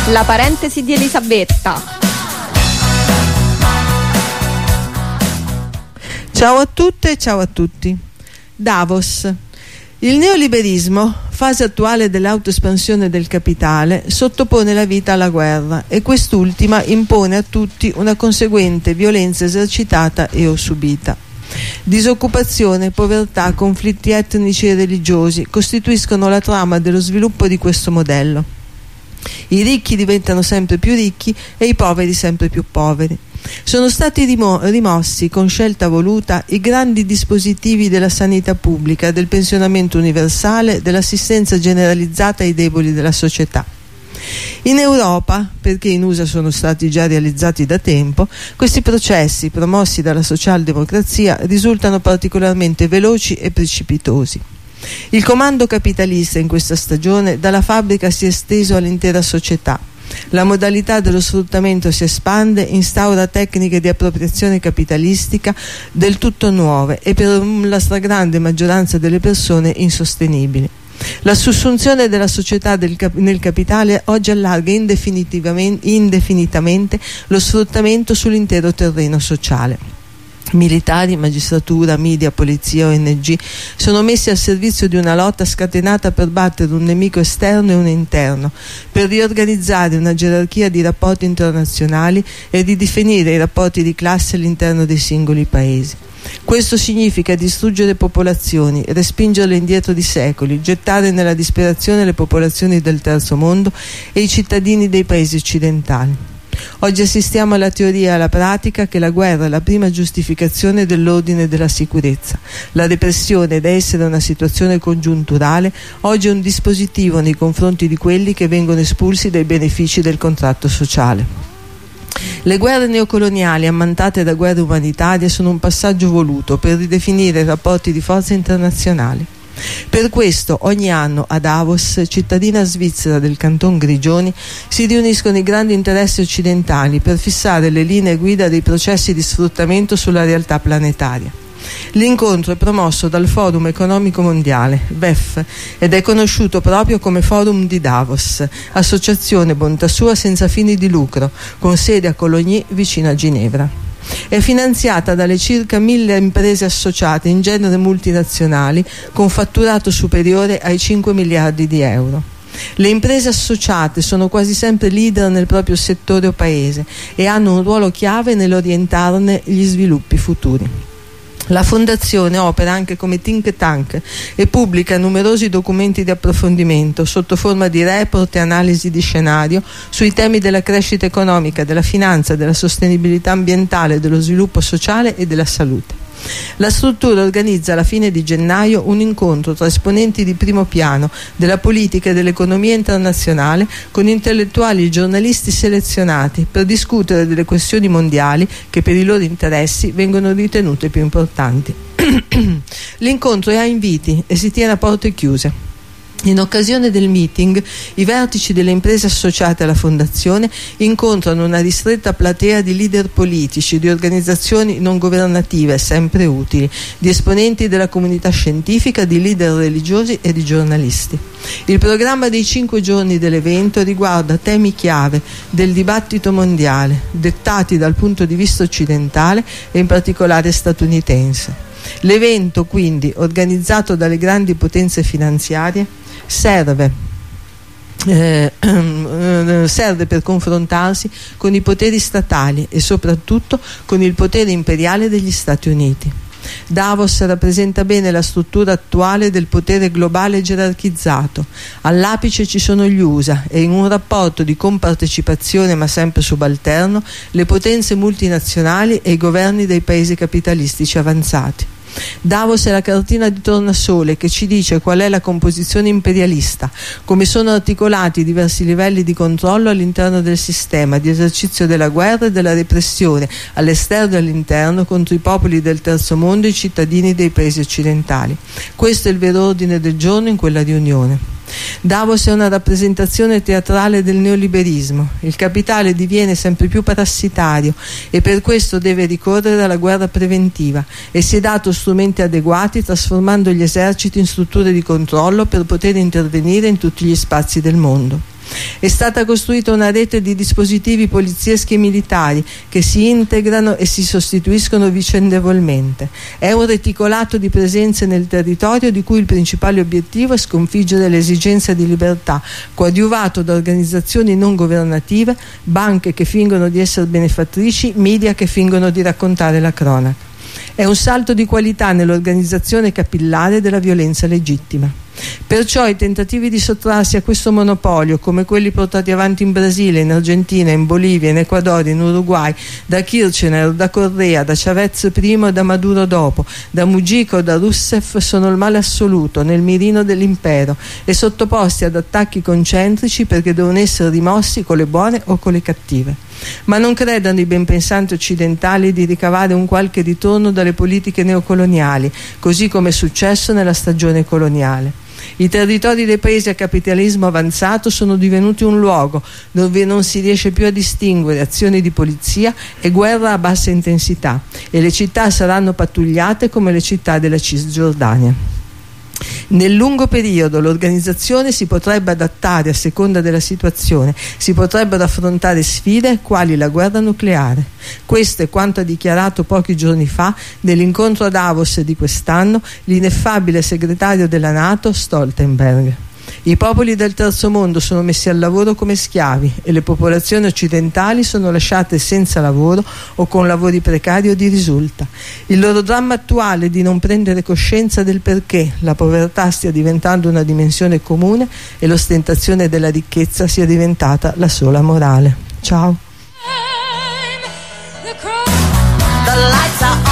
La parentesi di Elisabetta. Ciao a tutte e ciao a tutti. Davos. Il neoliberismo, fase attuale dell'autoespansione del capitale, sottopone la vita alla guerra e quest'ultima impone a tutti una conseguente violenza esercitata e o subita. Disoccupazione, povertà, conflitti etnici e religiosi costituiscono la trama dello sviluppo di questo modello. I ricchi diventano sempre più ricchi e i poveri sempre più poveri. Sono stati rimossi con scelta voluta i grandi dispositivi della sanità pubblica, del pensionamento universale, dell'assistenza generalizzata ai deboli della società. In Europa, perché in USA sono stati già realizzati da tempo, questi processi promossi dalla socialdemocrazia risultano particolarmente veloci e precipitosi. Il comando capitalista in questa stagione dalla fabbrica si è esteso all'intera società. La modalità dello sfruttamento si espande, instaura tecniche di appropriazione capitalistica del tutto nuove e per la stragrande maggioranza delle persone insostenibili. La sussunzione della società nel capitale oggi allarga indefinitamente lo sfruttamento sull'intero terreno sociale. Militari, magistratura, media, polizia, ONG sono messi al servizio di una lotta scatenata per battere un nemico esterno e uno interno, per riorganizzare una gerarchia di rapporti internazionali e ridefinire i rapporti di classe all'interno dei singoli paesi. Questo significa distruggere popolazioni, respingerle indietro di secoli, gettare nella disperazione le popolazioni del terzo mondo e i cittadini dei paesi occidentali. Oggi assistiamo alla teoria e alla pratica che la guerra è la prima giustificazione dell'ordine e della sicurezza. La repressione, da essere una situazione congiunturale, oggi è un dispositivo nei confronti di quelli che vengono espulsi dai benefici del contratto sociale. Le guerre neocoloniali ammantate da guerre umanitarie sono un passaggio voluto per ridefinire i rapporti di forza internazionali. Per questo ogni anno a Davos, cittadina svizzera del canton Grigioni, si riuniscono i grandi interessi occidentali per fissare le linee guida dei processi di sfruttamento sulla realtà planetaria. L'incontro è promosso dal Forum Economico Mondiale, WEF, ed è conosciuto proprio come Forum di Davos, associazione bontà sua senza fini di lucro, con sede a Coligny vicino a Ginevra. È finanziata dalle circa 1000 imprese associate, in genere multinazionali, con fatturato superiore ai 5 miliardi di euro. Le imprese associate sono quasi sempre leader nel proprio settore o paese e hanno un ruolo chiave nell'orientarne gli sviluppi futuri. La Fondazione opera anche come think tank e pubblica numerosi documenti di approfondimento sotto forma di report e analisi di scenario sui temi della crescita economica, della finanza, della sostenibilità ambientale, dello sviluppo sociale e della salute. La struttura organizza alla fine di gennaio un incontro tra esponenti di primo piano della politica e dell'economia internazionale con intellettuali e giornalisti selezionati per discutere delle questioni mondiali che per i loro interessi vengono ritenute più importanti. L'incontro è a inviti e si tiene a porte chiuse. In occasione del meeting, i vertici delle imprese associate alla Fondazione incontrano una ristretta platea di leader politici, di organizzazioni non governative, sempre utili, di esponenti della comunità scientifica, di leader religiosi e di giornalisti. Il programma dei 5 giorni dell'evento riguarda temi chiave del dibattito mondiale, dettati dal punto di vista occidentale e in particolare statunitense. L'evento, quindi, organizzato dalle grandi potenze finanziarie, serve per confrontarsi con i poteri statali e soprattutto con il potere imperiale degli Stati Uniti. Davos rappresenta bene la struttura attuale del potere globale gerarchizzato. All'apice ci sono gli USA e in un rapporto di compartecipazione ma sempre subalterno le potenze multinazionali e i governi dei paesi capitalistici avanzati. Davos è la cartina di tornasole che ci dice qual è la composizione imperialista, come sono articolati i diversi livelli di controllo all'interno del sistema, di esercizio della guerra e della repressione all'esterno e all'interno contro i popoli del terzo mondo e i cittadini dei paesi occidentali. Questo è il vero ordine del giorno in quella riunione. Davos è una rappresentazione teatrale del neoliberismo. Il capitale diviene sempre più parassitario e per questo deve ricorrere alla guerra preventiva e si è dato strumenti adeguati, trasformando gli eserciti in strutture di controllo per poter intervenire in tutti gli spazi del mondo. È stata costruita una rete di dispositivi polizieschi e militari che si integrano e si sostituiscono vicendevolmente. È un reticolato di presenze nel territorio di cui il principale obiettivo è sconfiggere l'esigenza di libertà, coadiuvato da organizzazioni non governative, banche che fingono di essere benefattrici, media che fingono di raccontare la cronaca. È un salto di qualità nell'organizzazione capillare della violenza legittima. Perciò i tentativi di sottrarsi a questo monopolio, come quelli portati avanti in Brasile, in Argentina, in Bolivia, in Ecuador, in Uruguay, da Kirchner, da Correa, da Chavez prima e da Maduro dopo, da Mujica o da Rousseff, sono il male assoluto nel mirino dell'impero e sottoposti ad attacchi concentrici perché devono essere rimossi con le buone o con le cattive. Ma non credano i benpensanti occidentali di ricavare un qualche ritorno dalle politiche neocoloniali, così come è successo nella stagione coloniale. I territori dei paesi a capitalismo avanzato sono divenuti un luogo dove non si riesce più a distinguere azioni di polizia e guerra a bassa intensità, e le città saranno pattugliate come le città della Cisgiordania. Nel lungo periodo l'organizzazione si potrebbe adattare a seconda della situazione, si potrebbero affrontare sfide quali la guerra nucleare. Questo è quanto ha dichiarato pochi giorni fa nell'incontro a Davos di quest'anno l'ineffabile segretario della NATO Stoltenberg. I popoli del terzo mondo sono messi al lavoro come schiavi e le popolazioni occidentali sono lasciate senza lavoro o con lavori precari o di risulta. Il loro dramma attuale è di non prendere coscienza del perché la povertà stia diventando una dimensione comune e l'ostentazione della ricchezza sia diventata la sola morale. Ciao.